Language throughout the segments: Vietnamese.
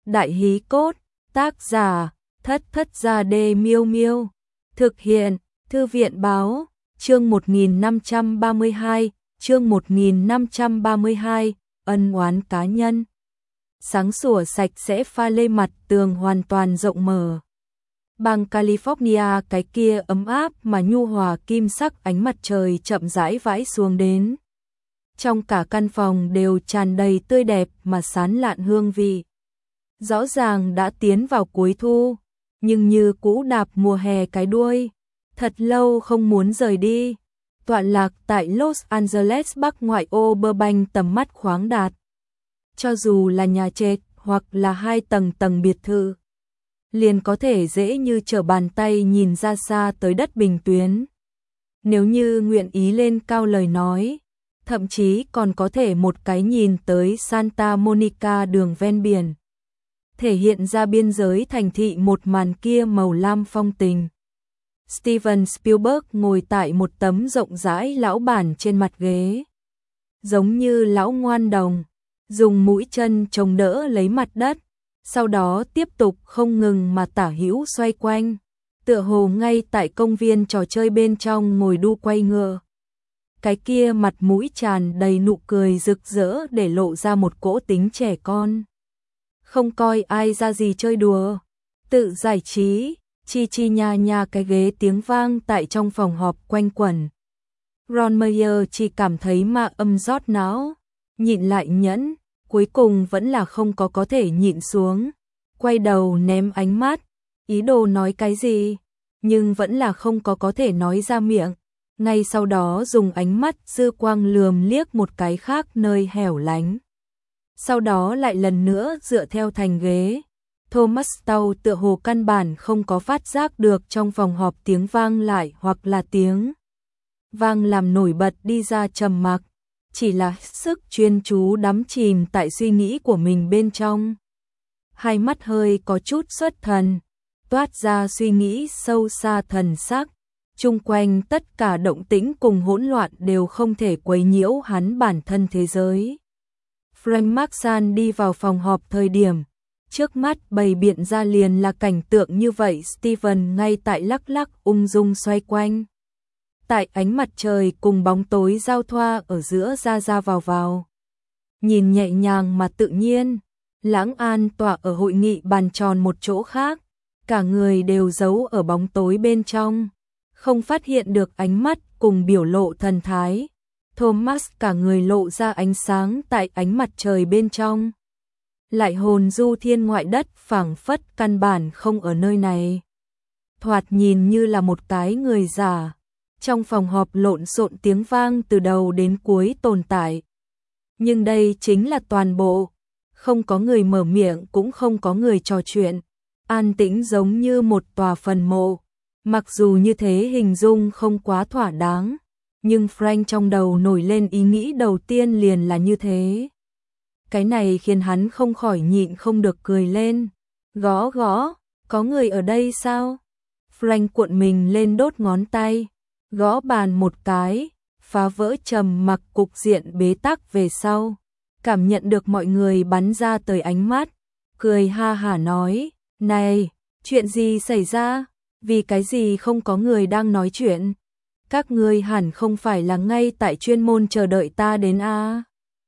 Đại hí cốt, tác giả, Thất Thất Gia Đê Miêu Miêu. Thực hiện, Thư viện báo, chương 1532, chương 1532, ân oán cá nhân. Sáng sủa sạch sẽ pha lê mặt tường hoàn toàn rộng mở. Bang California cái kia ấm áp mà nhu hòa kim sắc ánh mặt trời chậm rãi vãi xuống đến. Trong cả căn phòng đều tràn đầy tươi đẹp mà sán lạn hương vị. Rõ ràng đã tiến vào cuối thu, nhưng như cũ đạp mùa hè cái đuôi, thật lâu không muốn rời đi. Tọa lạc tại Los Angeles Bắc ngoại ô Burbank tầm mắt khoáng đạt. Cho dù là nhà trệt hoặc là 2 tầng biệt thự, liền có thể dễ như trở bàn tay nhìn ra xa tới đất bình tuyến. Nếu như nguyện ý lên cao lời nói, thậm chí còn có thể một cái nhìn tới Santa Monica đường ven biển, thể hiện ra biên giới thành thị một màn kia màu lam phong tình. Steven Spielberg ngồi tại một tấm rộng rãi lão bản trên mặt ghế, giống như lão ngoan đồng, dùng mũi chân chống đỡ lấy mặt đất, sau đó tiếp tục không ngừng mà tả hữu xoay quanh, tựa hồ ngay tại công viên trò chơi bên trong ngồi đu quay ngựa. Cái kia mặt mũi tràn đầy nụ cười rực rỡ để lộ ra một cỗ tính trẻ con. Không coi ai ra gì chơi đùa, tự giải trí, chi chi nha nha cái ghế tiếng vang tại trong phòng họp quanh quẩn. Ron Meyer chỉ cảm thấy ma âm rót não, nhịn lại nhẫn, cuối cùng vẫn là không có thể nhịn xuống. Quay đầu ném ánh mắt, ý đồ nói cái gì, nhưng vẫn là không có thể nói ra miệng. Ngay sau đó dùng ánh mắt dư quang lườm liếc một cái khác nơi hẻo lánh. Sau đó lại lần nữa dựa theo thành ghế. Thomas Tau tựa hồ căn bản không có phát giác được trong phòng họp tiếng vang lại hoặc là tiếng vang làm nổi bật đi ra trầm mặc, chỉ là sức chuyên chú đắm chìm tại suy nghĩ của mình bên trong. Hai mắt hơi có chút xuất thần, toát ra suy nghĩ sâu xa thần sắc. Chung quanh tất cả động tĩnh cùng hỗn loạn đều không thể quấy nhiễu hắn bản thân thế giới. Frank Marshall đi vào phòng họp thời điểm, trước mắt bày biện ra liền là cảnh tượng như vậy. Steven ngay tại lắc lắc ung dung xoay quanh. Tại ánh mặt trời cùng bóng tối giao thoa ở giữa ra vào. Nhìn nhẹ nhàng mà tự nhiên, lãng an tọa ở hội nghị bàn tròn một chỗ khác, cả người đều giấu ở bóng tối bên trong, không phát hiện được ánh mắt cùng biểu lộ thần thái. Thomas cả người lộ ra ánh sáng tại ánh mặt trời bên trong, lại hồn du thiên ngoại đất, phảng phất căn bản không ở nơi này. Thoạt nhìn như là một cái người giả. Trong phòng họp lộn xộn tiếng vang từ đầu đến cuối tồn tại. Nhưng đây chính là toàn bộ, không có người mở miệng cũng không có người trò chuyện, an tĩnh giống như một tòa phần mộ. Mặc dù như thế hình dung không quá thỏa đáng, nhưng Frank trong đầu nổi lên ý nghĩ đầu tiên liền là như thế. Cái này khiến hắn không khỏi nhịn không được cười lên. Gõ, có người ở đây sao? Frank cuộn mình lên đốt ngón tay, gõ bàn một cái, phá vỡ trầm mặc cục diện bế tắc về sau. Cảm nhận được mọi người bắn ra tới ánh mắt, cười ha hả nói, này, chuyện gì xảy ra? Vì cái gì không có người đang nói chuyện? Các ngươi hẳn không phải là ngay tại chuyên môn chờ đợi ta đến à?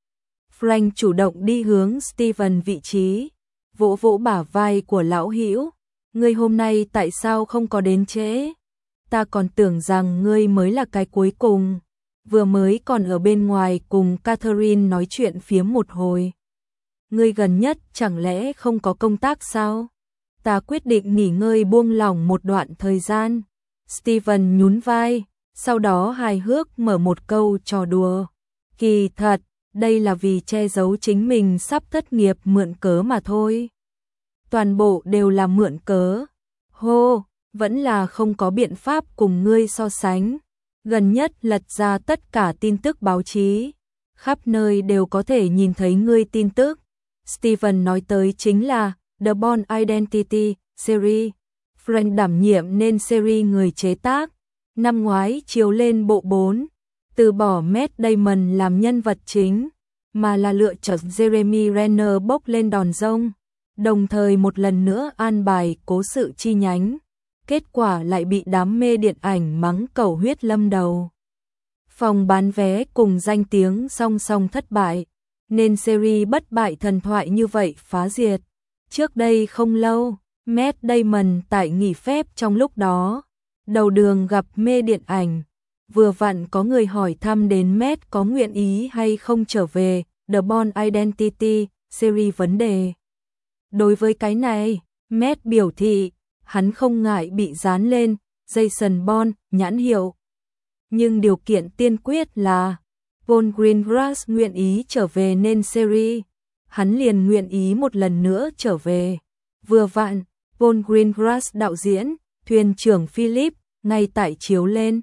Frank chủ động đi hướng Steven vị trí, vỗ vỗ bả vai của lão hữu. Ngươi hôm nay tại sao không có đến trễ? Ta còn tưởng rằng ngươi mới là cái cuối cùng, vừa mới còn ở bên ngoài cùng Catherine nói chuyện phiếm một hồi. Ngươi gần nhất chẳng lẽ không có công tác sao? Ta quyết định nghỉ ngơi buông lỏng một đoạn thời gian. Steven nhún vai, sau đó hài hước mở một câu trò đùa. Kỳ thật, đây là vì che giấu chính mình sắp thất nghiệp mượn cớ mà thôi. Toàn bộ đều là mượn cớ. Hô, vẫn là không có biện pháp cùng ngươi so sánh. Gần nhất lật ra tất cả tin tức báo chí, khắp nơi đều có thể nhìn thấy ngươi tin tức. Steven nói tới chính là The Bourne Identity series. Frank đảm nhiệm nên series người chế tác. Năm ngoái chiếu lên bộ 4, từ bỏ Matt Damon làm nhân vật chính, mà là lựa chọn Jeremy Renner bốc lên đòn rông. đồng thời một lần nữa an bài cố sự chi nhánh, kết quả lại bị đám mê điện ảnh mắng cầu huyết lâm đầu. Phòng bán vé cùng danh tiếng song song thất bại, nên series bất bại thần thoại như vậy phá diệt. Trước đây không lâu, Matt Damon tại nghỉ phép trong lúc đó, đầu đường gặp mê điện ảnh, vừa vặn có người hỏi thăm đến Matt có nguyện ý hay không trở về The Bourne Identity series vấn đề. Đối với cái này, Matt biểu thị, hắn không ngại bị dán lên Jason Bourne nhãn hiệu. Nhưng điều kiện tiên quyết là Paul Greengrass nguyện ý trở về nên series, hắn liền nguyện ý một lần nữa trở về. Vừa vặn, Paul Greengrass đạo diễn, thuyền trưởng Philip, ngay tại chiếu lên.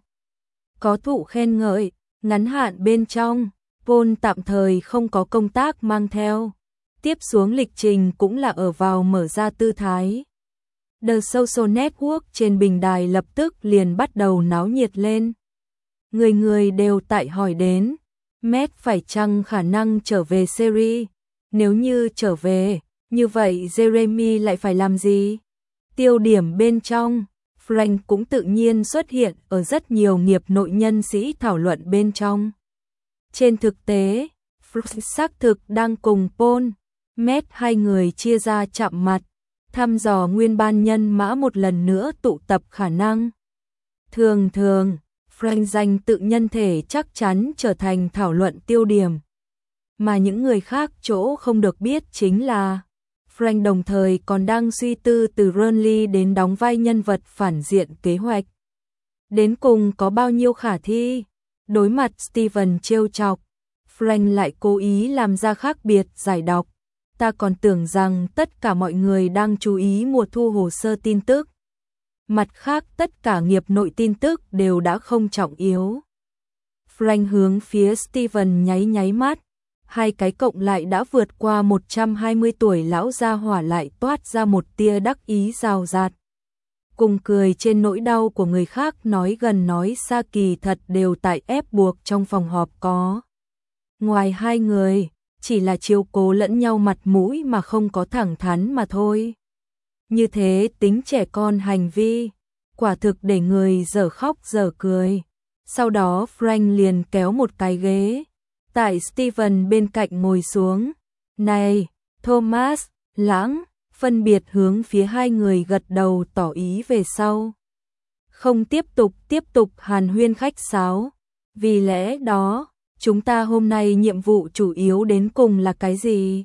Có thụ khen ngợi, ngắn hạn bên trong, Paul tạm thời không có công tác mang theo. Tiếp xuống lịch trình cũng là ở vào mở ra tư thái. The Social Network trên bình đài lập tức liền bắt đầu náo nhiệt lên. Người người đều tại hỏi đến, Matt phải chăng khả năng trở về series? Nếu như trở về, như vậy Jeremy lại phải làm gì? Tiêu điểm bên trong, Frank cũng tự nhiên xuất hiện ở rất nhiều nghiệp nội nhân sĩ thảo luận bên trong. Trên thực tế, Frank xác thực đang cùng Paul, Matt hai người chia ra chạm mặt, thăm dò nguyên ban nhân mã một lần nữa tụ tập khả năng. Thường thường, Frank danh tự nhân thể chắc chắn trở thành thảo luận tiêu điểm. Mà những người khác chỗ không được biết chính là Frank đồng thời còn đang suy tư từ Burnley đến đóng vai nhân vật phản diện kế hoạch. Đến cùng có bao nhiêu khả thi? Đối mặt Steven trêu chọc, Frank lại cố ý làm ra khác biệt giải đọc. Ta còn tưởng rằng tất cả mọi người đang chú ý mùa thu hồ sơ tin tức. Mặt khác tất cả nghiệp nội tin tức đều đã không trọng yếu. Frank hướng phía Steven nháy nháy mắt. Hai cái cộng lại đã vượt qua 120 tuổi lão gia hỏa lại toát ra một tia đắc ý rào rạt. Cùng cười trên nỗi đau của người khác nói gần nói xa kỳ thật đều tại ép buộc trong phòng họp có. Ngoài hai người, chỉ là chiếu cố lẫn nhau mặt mũi mà không có thẳng thắn mà thôi. Như thế tính trẻ con hành vi, quả thực để người dở khóc dở cười. Sau đó Frank liền kéo một cái ghế, tại Steven bên cạnh ngồi xuống. Này, Thomas, Lãng, phân biệt hướng phía hai người gật đầu tỏ ý về sau. Không tiếp tục hàn huyên khách sáo. Vì lẽ đó, chúng ta hôm nay nhiệm vụ chủ yếu đến cùng là cái gì?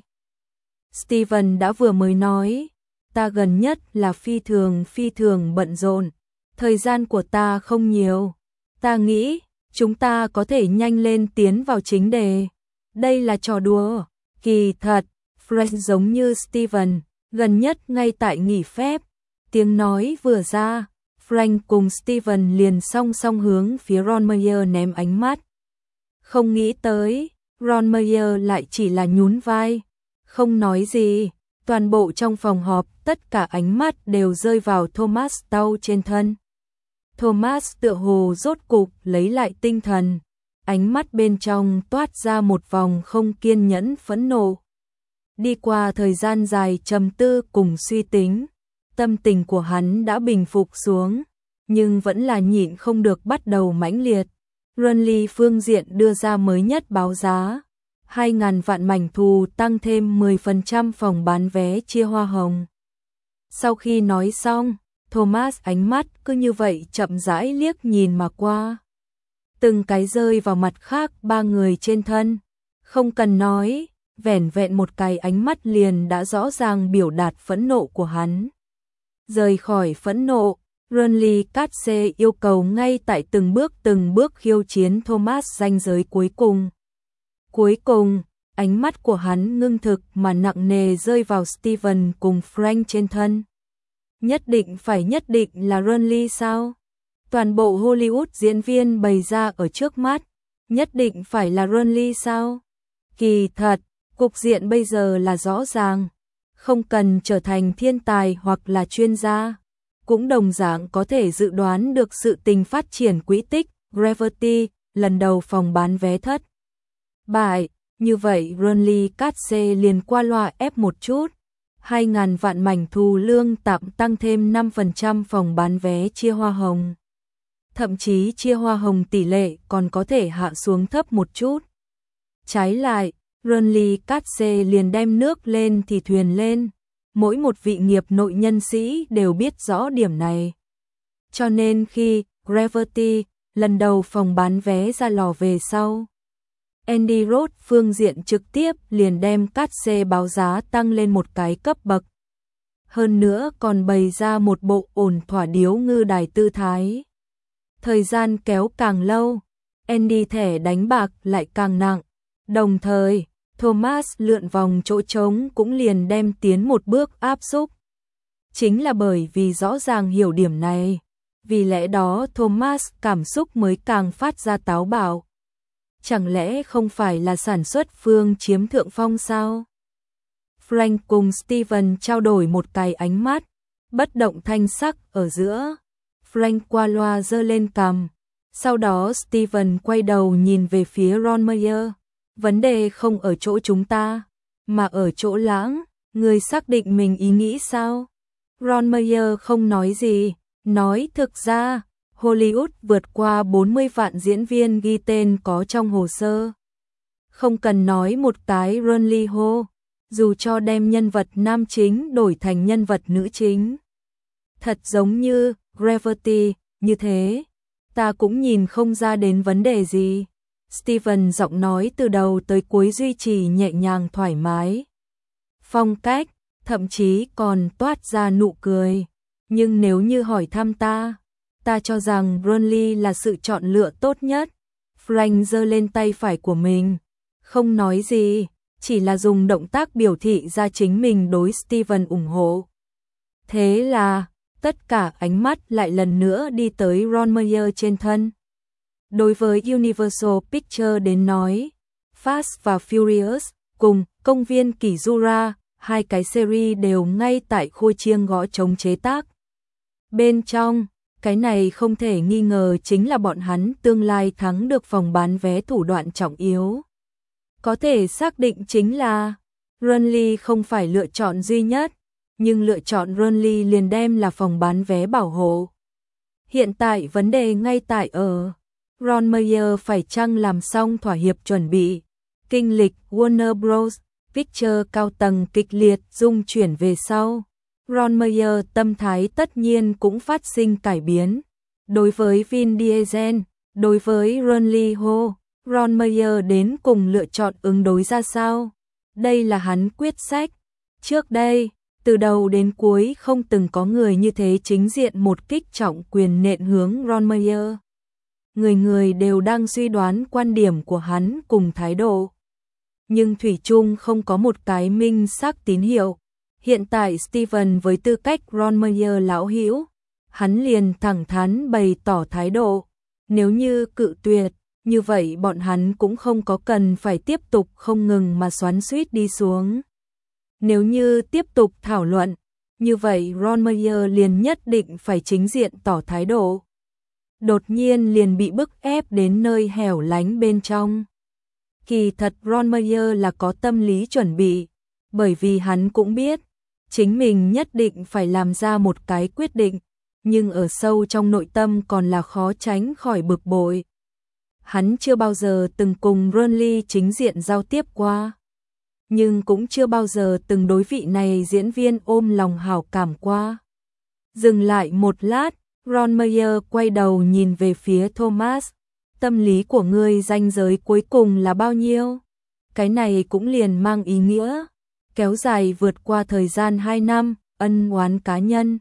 Steven đã vừa mới nói, ta gần nhất là phi thường bận rộn, thời gian của ta không nhiều. Ta nghĩ, chúng ta có thể nhanh lên tiến vào chính đề. Đây là trò đùa. Kỳ thật, Frank giống như Steven, gần nhất ngay tại nghỉ phép. Tiếng nói vừa ra, Frank cùng Steven liền song song hướng phía Ron Meyer ném ánh mắt. Không nghĩ tới, Ron Meyer lại chỉ là nhún vai, không nói gì. Toàn bộ trong phòng họp, tất cả ánh mắt đều rơi vào Thomas Tau trên thân. Thomas tựa hồ rốt cục lấy lại tinh thần, ánh mắt bên trong toát ra một vòng không kiên nhẫn phẫn nộ. Đi qua thời gian dài trầm tư cùng suy tính, tâm tình của hắn đã bình phục xuống, nhưng vẫn là nhịn không được bắt đầu mãnh liệt. Burnley phương diện đưa ra mới nhất báo giá, 2.000 vạn mảnh thù tăng thêm 10% phòng bán vé chia hoa hồng. Sau khi nói xong, Thomas ánh mắt cứ như vậy chậm rãi liếc nhìn mà qua. Từng cái rơi vào mặt khác ba người trên thân. Không cần nói, vẻn vẹn một cái ánh mắt liền đã rõ ràng biểu đạt phẫn nộ của hắn. Rời khỏi phẫn nộ, Burnley Catse yêu cầu ngay tại từng bước khiêu chiến Thomas ranh giới cuối cùng. Cuối cùng, ánh mắt của hắn ngưng thực mà nặng nề rơi vào Steven cùng Frank trên thân. Nhất định là Burnley sao? Toàn bộ Hollywood diễn viên bày ra ở trước mắt, nhất định phải là Burnley sao? Kỳ thật, cục diện bây giờ là rõ ràng, không cần trở thành thiên tài hoặc là chuyên gia, cũng đồng dạng có thể dự đoán được sự tình phát triển quỹ tích. Gravity, lần đầu phòng bán vé thất bại, như vậy Burnley Catse liền qua loa ép một chút. 2.000 vạn mảnh thù lương tạm tăng thêm 5% phòng bán vé chia hoa hồng. Thậm chí chia hoa hồng tỷ lệ còn có thể hạ xuống thấp một chút. Trái lại, Runly Katse liền đem nước lên thì thuyền lên. Mỗi một vị nghiệp nội nhân sĩ đều biết rõ điểm này. Cho nên khi Gravity lần đầu phòng bán vé ra lò về sau, Andy Roth phương diện trực tiếp liền đem Katse báo giá tăng lên một cái cấp bậc. Hơn nữa còn bày ra một bộ ổn thỏa điếu ngư đài tư thái. Thời gian kéo càng lâu, Andy thẻ đánh bạc lại càng nặng. Đồng thời, Thomas lượn vòng chỗ trống cũng liền đem tiến một bước áp xúc. Chính là bởi vì rõ ràng hiểu điểm này, vì lẽ đó Thomas cảm xúc mới càng phát ra táo bạo. Chẳng lẽ không phải là sản xuất phương chiếm thượng phong sao? Frank cùng Steven trao đổi một cái ánh mắt, bất động thanh sắc ở giữa. Frank qua loa giơ lên cằm, sau đó Steven quay đầu nhìn về phía Ron Meyer. Vấn đề không ở chỗ chúng ta, mà ở chỗ Lãng, người xác định mình ý nghĩ sao? Ron Meyer không nói gì, nói thực ra, Hollywood vượt qua 40 vạn diễn viên ghi tên có trong hồ sơ. Không cần nói một cái Runly Ho, dù cho đem nhân vật nam chính đổi thành nhân vật nữ chính. Thật giống như Gravity, như thế, ta cũng nhìn không ra đến vấn đề gì. Steven giọng nói từ đầu tới cuối duy trì nhẹ nhàng thoải mái. Phong cách, thậm chí còn toát ra nụ cười. Nhưng nếu như hỏi thăm ta cho rằng Runly là sự chọn lựa tốt nhất. Frank giơ lên tay phải của mình, không nói gì, chỉ là dùng động tác biểu thị ra chính mình đối Steven ủng hộ. Thế là, tất cả ánh mắt lại lần nữa đi tới Ron Meyer trên thân. Đối với Universal Pictures đến nói, Fast và Furious cùng Công viên Kỷ Jura, hai cái series đều ngay tại khôi chiêng gõ trống chế tác. Bên trong, cái này không thể nghi ngờ chính là bọn hắn tương lai thắng được phòng bán vé thủ đoạn trọng yếu. Có thể xác định chính là Runly không phải lựa chọn duy nhất, nhưng lựa chọn Runly liền đem là phòng bán vé bảo hộ. Hiện tại vấn đề ngay tại ở Ron Meyer phải chăng làm xong thỏa hiệp chuẩn bị. Kinh lịch Warner Bros. Pictures cao tầng kịch liệt dung chuyển về sau. Ron Meyer tâm thái tất nhiên cũng phát sinh cải biến. Đối với Vin Diesel, đối với Runly Ho, Ron Meyer đến cùng lựa chọn ứng đối ra sao? Đây là hắn quyết sách. Trước đây, từ đầu đến cuối không từng có người như thế chính diện một kích trọng quyền nện hướng Ron Meyer. Người người đều đang suy đoán quan điểm của hắn cùng thái độ. Nhưng thủy chung không có một cái minh xác tín hiệu. Hiện tại Steven với tư cách Ron Meyer lão hữu, hắn liền thẳng thắn bày tỏ thái độ. Nếu như cự tuyệt, như vậy bọn hắn cũng không có cần phải tiếp tục không ngừng mà xoắn xuýt đi xuống. Nếu như tiếp tục thảo luận, như vậy Ron Meyer liền nhất định phải chính diện tỏ thái độ. Đột nhiên liền bị bức ép đến nơi hẻo lánh bên trong. Kỳ thật Ron Meyer là có tâm lý chuẩn bị, bởi vì hắn cũng biết, chính mình nhất định phải làm ra một cái quyết định, nhưng ở sâu trong nội tâm còn là khó tránh khỏi bực bội. Hắn chưa bao giờ từng cùng Runly chính diện giao tiếp qua, nhưng cũng chưa bao giờ từng đối vị này diễn viên ôm lòng hảo cảm qua. Dừng lại một lát, Ron Meyer quay đầu nhìn về phía Thomas. Tâm lý của ngươi ranh giới cuối cùng là bao nhiêu? Cái này cũng liền mang ý nghĩa kéo dài vượt qua thời gian 2 năm, ân oán cá nhân.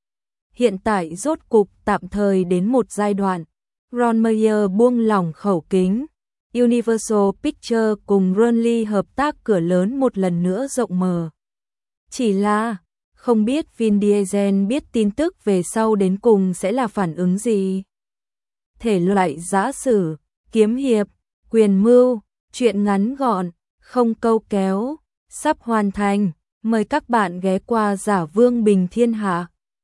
Hiện tại rốt cục tạm thời đến một giai đoạn, Ron Meyer buông lỏng khẩu kính. Universal Pictures cùng Runly hợp tác cửa lớn một lần nữa rộng mở. Chỉ là không biết Vin Diesel biết tin tức về sau đến cùng sẽ là phản ứng gì. Thể loại giã sử, kiếm hiệp, quyền mưu, truyện ngắn gọn, không câu kéo, sắp hoàn thành. Mời các bạn ghé qua Giả Vương Bình Thiên Hạ.